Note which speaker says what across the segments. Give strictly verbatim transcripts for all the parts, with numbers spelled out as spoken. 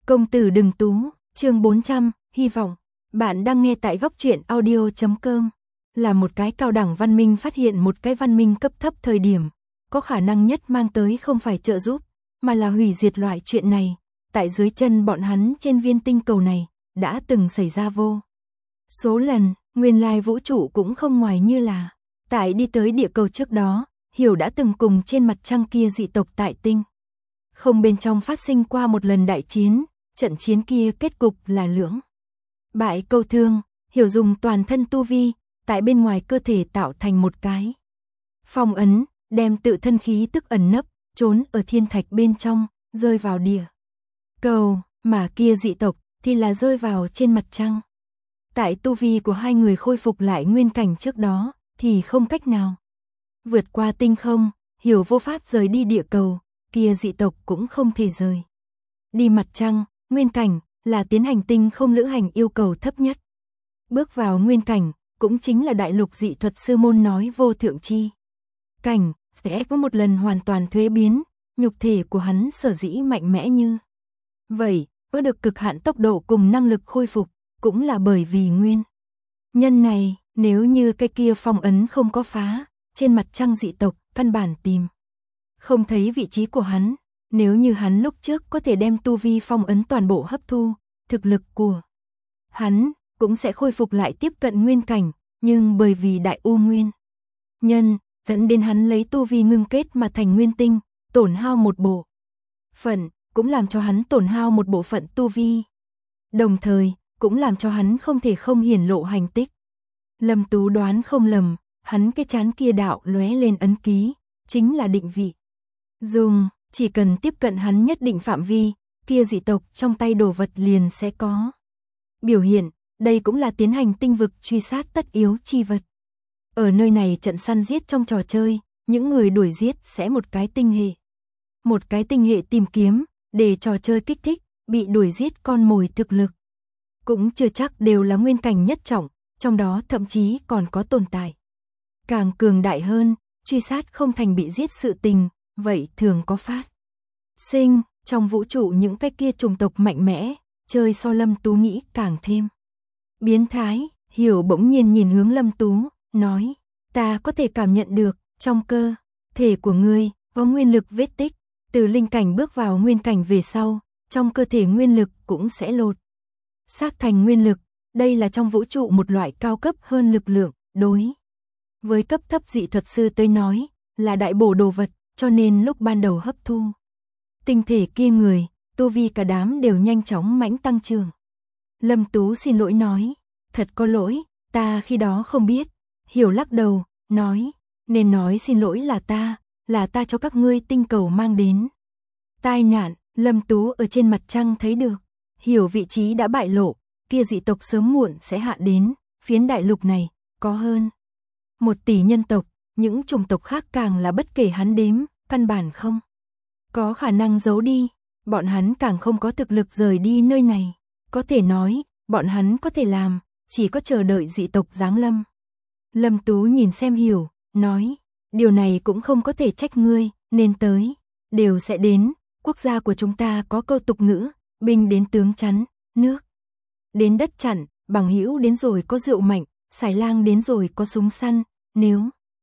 Speaker 1: Công tử đừng tú, chương bốn trăm, hy vọng. Bạn đang nghe tại góc truyện audio chấm com. Là một cái cao đẳng văn minh phát hiện một cái văn minh cấp thấp thời điểm, có khả năng nhất mang tới không phải trợ giúp, mà là hủy diệt loại chuyện này. Tại dưới chân bọn hắn trên viên tinh cầu này, đã từng xảy ra vô số lần, nguyên lai vũ trụ cũng không ngoài như là. Tại đi tới địa cầu trước đó, Hiểu đã từng cùng trên mặt trăng kia dị tộc tại tinh không bên trong phát sinh qua một lần đại chiến, trận chiến kia kết cục là lưỡng bại câu thương. Hiểu dùng toàn thân tu vi, tại bên ngoài cơ thể tạo thành một cái phong ấn, đem tự thân khí tức ẩn nấp, trốn ở thiên thạch bên trong, rơi vào địa cầu, mà kia dị tộc thì là rơi vào trên mặt trăng. Tại tu vi của hai người khôi phục lại nguyên cảnh trước đó, thì không cách nào vượt qua tinh không. Hiểu vô pháp rời đi địa cầu, kia dị tộc cũng không thể rời đi mặt trăng. Nguyên cảnh là tiến hành tinh không lữ hành yêu cầu thấp nhất. Bước vào nguyên cảnh, cũng chính là đại lục dị thuật sư môn nói vô thượng chi cảnh, sẽ có một lần hoàn toàn thuế biến. Nhục thể của hắn sở dĩ mạnh mẽ như vậy, có được cực hạn tốc độ cùng năng lực khôi phục, cũng là bởi vì nguyên nhân này. Nếu như cái kia phong ấn không có phá, trên mặt trăng dị tộc căn bản tìm không thấy vị trí của hắn. Nếu như hắn lúc trước có thể đem tu vi phong ấn toàn bộ hấp thu, thực lực của hắn cũng sẽ khôi phục lại tiếp cận nguyên cảnh, nhưng bởi vì đại u nguyên nhân, dẫn đến hắn lấy tu vi ngưng kết mà thành nguyên tinh, tổn hao một bộ phận, cũng làm cho hắn tổn hao một bộ phận tu vi. Đồng thời, cũng làm cho hắn không thể không hiển lộ hành tích. Lâm Tú đoán không lầm, hắn cái chán kia đạo lóe lên ấn ký, chính là định vị. Dùng, chỉ cần tiếp cận hắn nhất định phạm vi, kia dị tộc trong tay đồ vật liền sẽ có biểu hiện. Đây cũng là tiến hành tinh vực truy sát tất yếu chi vật. Ở nơi này trận săn giết trong trò chơi, những người đuổi giết sẽ một cái tinh hệ. Một cái tinh hệ tìm kiếm, để trò chơi kích thích, bị đuổi giết con mồi thực lực. Cũng chưa chắc đều là nguyên cảnh nhất trọng, trong đó thậm chí còn có tồn tại càng cường đại hơn, truy sát không thành bị giết sự tình, vậy thường có phát sinh. Trong vũ trụ những cái kia chủng tộc mạnh mẽ, chơi so Lâm Tú nghĩ càng thêm biến thái. Hiểu bỗng nhiên nhìn hướng Lâm Tú, nói, ta có thể cảm nhận được, trong cơ thể của ngươi, có nguyên lực vết tích, từ linh cảnh bước vào nguyên cảnh về sau, trong cơ thể nguyên lực cũng sẽ lột xác thành nguyên lực. Đây là trong vũ trụ một loại cao cấp hơn lực lượng, đối với cấp thấp dị thuật sư tới nói, là đại bổ đồ vật, cho nên lúc ban đầu hấp thu tinh thể kia người, tu vi cả đám đều nhanh chóng mãnh tăng trưởng. Lâm Tú xin lỗi nói, thật có lỗi, ta khi đó không biết. Hiểu lắc đầu, nói, nên nói xin lỗi là ta, là ta cho các ngươi tinh cầu mang đến tai nạn. Lâm Tú ở trên mặt trăng thấy được, Hiểu vị trí đã bại lộ, kia dị tộc sớm muộn sẽ hạ đến. Phiến đại lục này, có hơn một tỷ nhân tộc, những chủng tộc khác càng là bất kể hắn đếm, căn bản không có khả năng giấu đi. Bọn hắn càng không có thực lực rời đi nơi này. Có thể nói, bọn hắn có thể làm, chỉ có chờ đợi dị tộc giáng lâm. Lâm Tú nhìn xem Hiểu, nói, điều này cũng không có thể trách ngươi, nên tới, đều sẽ đến. Quốc gia của chúng ta có câu tục ngữ, binh đến tướng chắn, nước đến đất chặn, bằng hữu đến rồi có rượu mạnh, xài lang đến rồi có súng săn. Nếu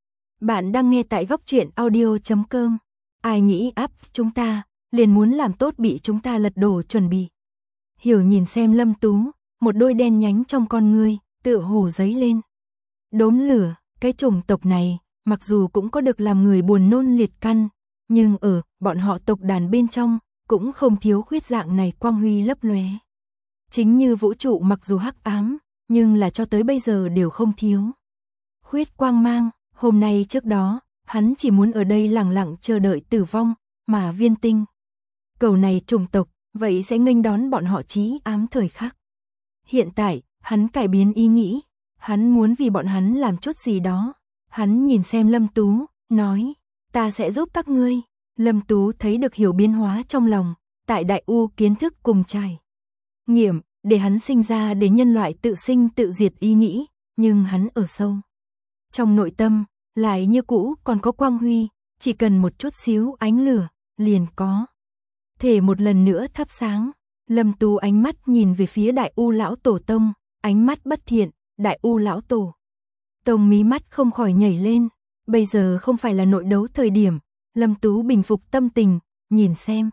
Speaker 1: bạn đang nghe tại góc truyện audio chấm com, ai nghĩ áp chúng ta, liền muốn làm tốt bị chúng ta lật đổ chuẩn bị. Hiểu nhìn xem Lâm Tú, một đôi đen nhánh trong con ngươi, tựa hồ giấy lên đốm lửa. Cái chủng tộc này, mặc dù cũng có được làm người buồn nôn liệt căn, nhưng ở bọn họ tộc đàn bên trong, cũng không thiếu khuyết dạng này quang huy lấp lóe. Chính như vũ trụ mặc dù hắc ám, nhưng là cho tới bây giờ đều không thiếu khuyết quang mang. Hôm nay trước đó, hắn chỉ muốn ở đây lặng lặng chờ đợi tử vong, mà viên tinh cầu này chủng tộc, vậy sẽ nghênh đón bọn họ chí ám thời khắc. Hiện tại, hắn cải biến ý nghĩ, hắn muốn vì bọn hắn làm chút gì đó. Hắn nhìn xem Lâm Tú, nói, ta sẽ giúp các ngươi. Lâm Tú thấy được Hiểu biến hóa trong lòng, tại đại u kiến thức cùng trải nghiệm, để hắn sinh ra để nhân loại tự sinh tự diệt ý nghĩ, nhưng hắn ở sâu trong nội tâm, lại như cũ còn có quang huy, chỉ cần một chút xíu ánh lửa, liền có thể một lần nữa thắp sáng. Lâm Tú ánh mắt nhìn về phía Đại U lão tổ tông, ánh mắt bất thiện. Đại U lão tổ tông mí mắt không khỏi nhảy lên, bây giờ không phải là nội đấu thời điểm. Lâm Tú bình phục tâm tình, nhìn xem.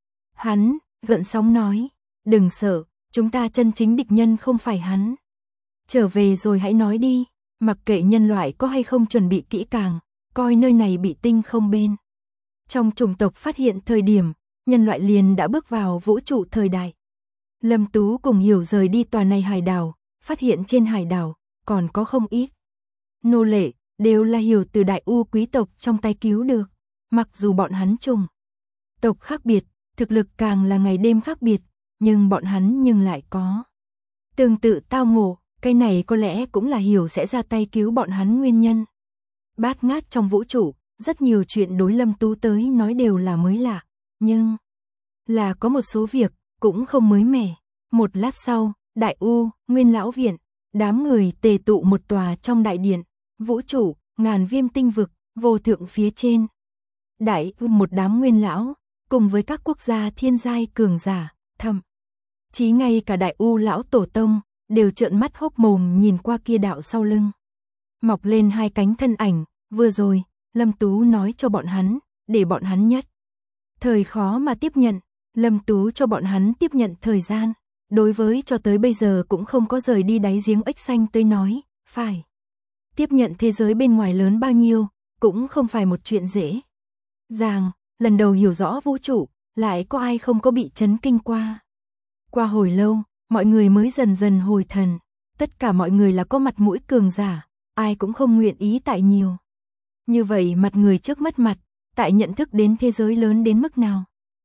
Speaker 1: Hắn, gợn sóng nói, đừng sợ, chúng ta chân chính địch nhân không phải hắn. Trở về rồi hãy nói đi, mặc kệ nhân loại có hay không chuẩn bị kỹ càng, coi nơi này bị tinh không bên. Trong chủng tộc phát hiện thời điểm, nhân loại liền đã bước vào vũ trụ thời đại. Lâm Tú cùng Hiểu rời đi tòa này hải đảo, phát hiện trên hải đảo còn có không ít nô lệ, đều là Hiểu từ Đại U quý tộc trong tay cứu được. Mặc dù bọn hắn chủng tộc khác biệt, thực lực càng là ngày đêm khác biệt, nhưng bọn hắn nhưng lại có tương tự tao ngộ, cái này có lẽ cũng là Hiểu sẽ ra tay cứu bọn hắn nguyên nhân. Bát ngát trong vũ trụ, rất nhiều chuyện đối Lâm Tú tới nói đều là mới lạ, nhưng là có một số việc cũng không mới mẻ. Một lát sau, Đại U, Nguyên lão viện, đám người tề tụ một tòa trong đại điện, vũ trụ, ngàn viêm tinh vực, vô thượng phía trên. Đại U một đám nguyên lão, cùng với các quốc gia thiên giai cường giả, thậm chí ngay cả Đại U lão tổ tông, đều trợn mắt hốc mồm nhìn qua kia đạo sau lưng. Mọc lên hai cánh thân ảnh, vừa rồi, Lâm Tú nói cho bọn hắn, để bọn hắn nhất thời khó mà tiếp nhận. Lâm Tú cho bọn hắn tiếp nhận thời gian, đối với cho tới bây giờ cũng không có rời đi đáy giếng ếch xanh tới nói, phải tiếp nhận thế giới bên ngoài lớn bao nhiêu, cũng không phải một chuyện dễ dàng. Lần đầu hiểu rõ vũ trụ, lại có ai không có bị chấn kinh qua. Qua hồi lâu, mọi người mới dần dần hồi thần, tất cả mọi người là có mặt mũi cường giả, ai cũng không nguyện ý tại nhiều. Như vậy mặt người trước mắt mặt, tại nhận thức đến thế giới lớn đến mức nào.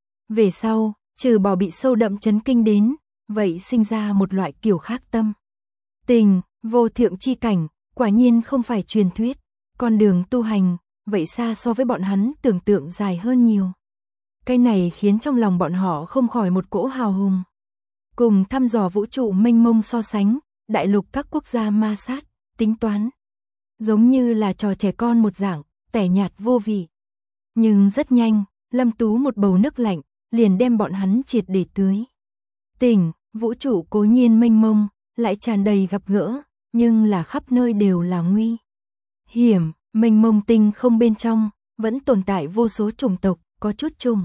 Speaker 1: Về sau, trừ bỏ bị sâu đậm chấn kinh đến, vậy sinh ra một loại kiểu khác tâm tình, vô thượng chi cảnh, quả nhiên không phải truyền thuyết, con đường tu hành, vậy xa so với bọn hắn tưởng tượng dài hơn nhiều. Cái này khiến trong lòng bọn họ không khỏi một cỗ hào hùng. Cùng thăm dò vũ trụ mênh mông so sánh, đại lục các quốc gia ma sát, tính toán, giống như là trò trẻ con một dạng, tẻ nhạt vô vị. Nhưng rất nhanh, Lâm Tú một bầu nước lạnh, liền đem bọn hắn triệt để tưới tỉnh. Vũ trụ cố nhiên mênh mông, lại tràn đầy gặp gỡ, nhưng là khắp nơi đều là nguy hiểm. Mênh mông tinh không bên trong, vẫn tồn tại vô số chủng tộc, có chút trùng.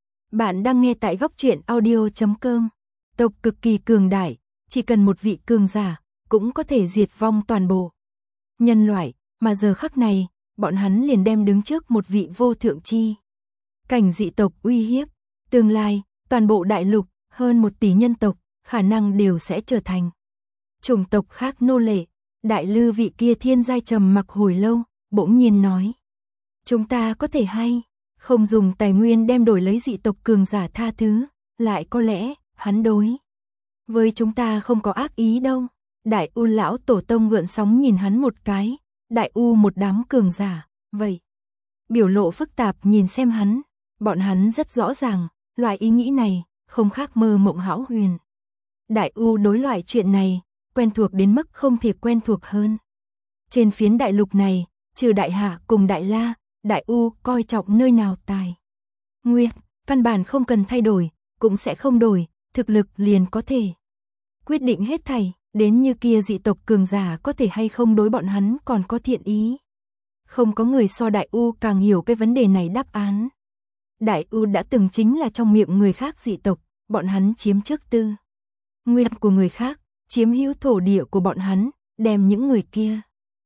Speaker 1: Bạn đang nghe tại góc truyện audio chấm com. Tộc cực kỳ cường đại, chỉ cần một vị cường giả, cũng có thể diệt vong toàn bộ nhân loại, mà giờ khắc này, bọn hắn liền đem đứng trước một vị vô thượng chi cảnh dị tộc uy hiếp. Tương lai, toàn bộ đại lục, hơn một tỷ nhân tộc, khả năng đều sẽ trở thành chủng tộc khác nô lệ. Đại lư vị kia thiên giai trầm mặc hồi lâu, bỗng nhiên nói. Chúng ta có thể hay không dùng tài nguyên đem đổi lấy dị tộc cường giả tha thứ, lại có lẽ, hắn đối với chúng ta không có ác ý đâu. Đại U lão tổ tông gợn sóng nhìn hắn một cái, Đại U một đám cường giả, vậy. Biểu lộ phức tạp nhìn xem hắn, bọn hắn rất rõ ràng, loại ý nghĩ này, không khác mơ mộng hão huyền. Đại U đối loại chuyện này, quen thuộc đến mức không thể quen thuộc hơn. Trên phiến đại lục này, trừ Đại Hạ cùng Đại La, Đại U coi trọng nơi nào tài nguyên, căn bản không cần thay đổi, cũng sẽ không đổi, thực lực liền có thể quyết định hết thảy, đến như kia dị tộc cường giả có thể hay không đối bọn hắn còn có thiện ý. Không có người so Đại U càng hiểu cái vấn đề này đáp án. Đại U đã từng chính là trong miệng người khác dị tộc, bọn hắn chiếm trước tư nguyên của người khác, chiếm hữu thổ địa của bọn hắn, đem những người kia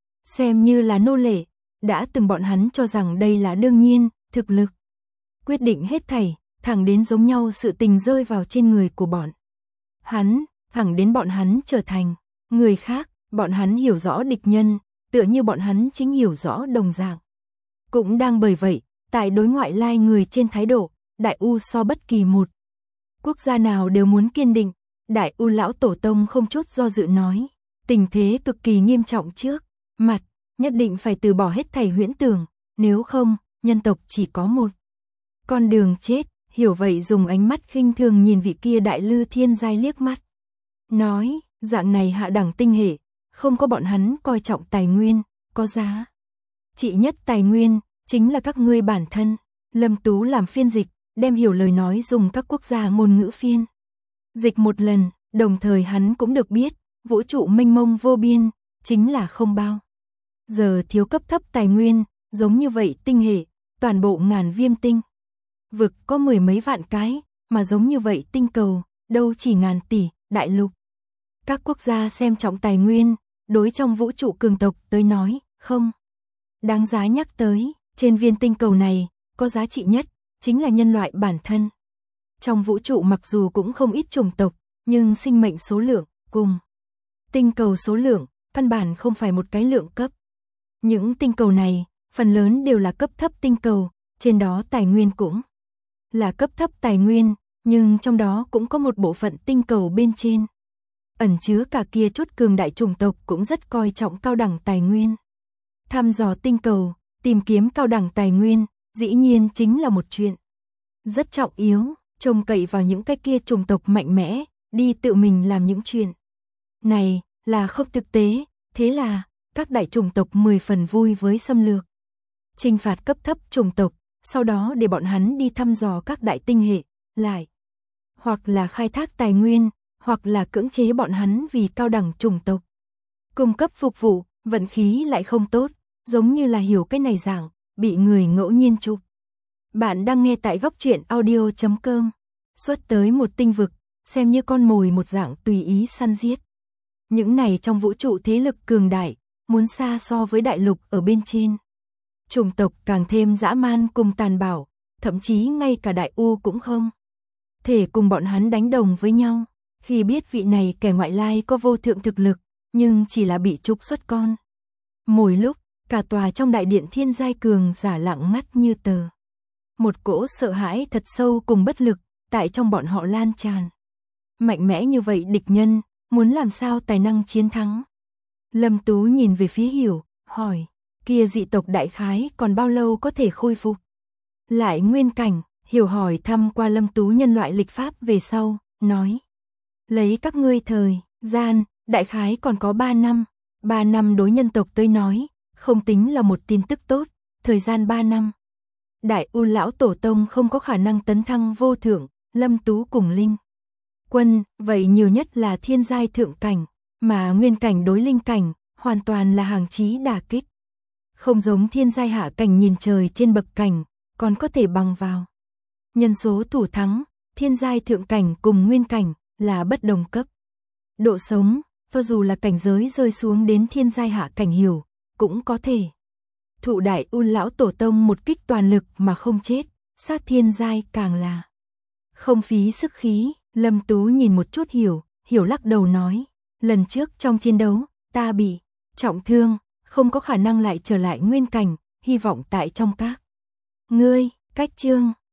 Speaker 1: xem như là nô lệ. Đã từng bọn hắn cho rằng đây là đương nhiên, thực lực quyết định hết thảy, thẳng đến giống nhau sự tình rơi vào trên người của bọn hắn, thẳng đến bọn hắn trở thành người khác, bọn hắn hiểu rõ địch nhân, tựa như bọn hắn chính hiểu rõ đồng dạng. Cũng đang bởi vậy, tại đối ngoại lai người trên thái độ, Đại U so bất kỳ một quốc gia nào đều muốn kiên định. Đại U lão tổ tông không chút do dự nói, tình thế cực kỳ nghiêm trọng trước mặt, nhất định phải từ bỏ hết thảy huyễn tưởng, nếu không, nhân tộc chỉ có một con đường chết. Hiểu vậy dùng ánh mắt khinh thường nhìn vị kia đại lư thiên giai liếc mắt, nói, dạng này hạ đẳng tinh hệ, không có bọn hắn coi trọng tài nguyên, có giá trị nhất tài nguyên, chính là các ngươi bản thân. Lâm Tú làm phiên dịch, đem Hiểu lời nói dùng các quốc gia ngôn ngữ phiên Dịch một lần, đồng thời hắn cũng được biết, vũ trụ mênh mông vô biên, chính là không bao giờ thiếu cấp thấp tài nguyên, giống như vậy tinh hệ, toàn bộ ngàn viêm tinh. Vực có mười mấy vạn cái, mà giống như vậy tinh cầu, đâu chỉ ngàn tỷ, đại lục. Các quốc gia xem trọng tài nguyên, đối trong vũ trụ cường tộc tới nói, không đáng giá nhắc tới, trên viên tinh cầu này, có giá trị nhất, chính là nhân loại bản thân. Trong vũ trụ mặc dù cũng không ít chủng tộc, nhưng sinh mệnh số lượng, cùng tinh cầu số lượng, căn bản không phải một cái lượng cấp. Những tinh cầu này, phần lớn đều là cấp thấp tinh cầu, trên đó tài nguyên cũng là cấp thấp tài nguyên, nhưng trong đó cũng có một bộ phận tinh cầu bên trên. Ẩn chứa cả kia chút cường đại chủng tộc cũng rất coi trọng cao đẳng tài nguyên. Thăm dò tinh cầu, tìm kiếm cao đẳng tài nguyên, dĩ nhiên chính là một chuyện rất trọng yếu, trông cậy vào những cái kia chủng tộc mạnh mẽ, đi tự mình làm những chuyện này là không thực tế, thế là các đại chủng tộc mười phần vui với xâm lược, trừng phạt cấp thấp chủng tộc, sau đó để bọn hắn đi thăm dò các đại tinh hệ, lại hoặc là khai thác tài nguyên, hoặc là cưỡng chế bọn hắn vì cao đẳng chủng tộc cung cấp phục vụ, vận khí lại không tốt, giống như là hiểu cái này dạng, bị người ngẫu nhiên chụp. Bạn đang nghe tại góc truyện audio chấm com, xuất tới một tinh vực, xem như con mồi một dạng tùy ý săn giết. Những này trong vũ trụ thế lực cường đại, muốn xa so với đại lục ở bên trên. Chủng tộc càng thêm dã man cùng tàn bạo, thậm chí ngay cả đại u cũng không thể cùng bọn hắn đánh đồng với nhau. Khi biết vị này kẻ ngoại lai có vô thượng thực lực, nhưng chỉ là bị trục xuất con mồi lúc, cả tòa trong đại điện thiên giai cường giả lặng ngắt như tờ. Một cỗ sợ hãi thật sâu cùng bất lực, tại trong bọn họ lan tràn. Mạnh mẽ như vậy địch nhân, muốn làm sao tài năng chiến thắng? Lâm Tú nhìn về phía Hiểu, hỏi, kia dị tộc đại khái còn bao lâu có thể khôi phục? Lại nguyên cảnh, Hiểu hỏi thăm qua Lâm Tú nhân loại lịch pháp về sau, nói. Lấy các ngươi thời, gian, đại khái còn có ba năm. ba năm đối nhân tộc tới nói, không tính là một tin tức tốt, thời gian ba năm. Đại U lão tổ tông không có khả năng tấn thăng vô thượng, Lâm Tú cùng Linh Quân, vậy nhiều nhất là thiên giai thượng cảnh, mà nguyên cảnh đối linh cảnh, hoàn toàn là hàng chí đả kích. Không giống thiên giai hạ cảnh nhìn trời trên bậc cảnh, còn có thể bằng vào nhân số thủ thắng, thiên giai thượng cảnh cùng nguyên cảnh là bất đồng cấp. Độ sống, cho dù là cảnh giới rơi xuống đến thiên giai hạ cảnh Hiểu, cũng có thể thụ đại U lão tổ tông một kích toàn lực mà không chết, sát thiên giai càng là không phí sức khí. Lâm Tú nhìn một chút Hiểu, Hiểu lắc đầu nói, lần trước trong chiến đấu, ta bị trọng thương, không có khả năng lại trở lại nguyên cảnh, hy vọng tại trong các ngươi, cách chương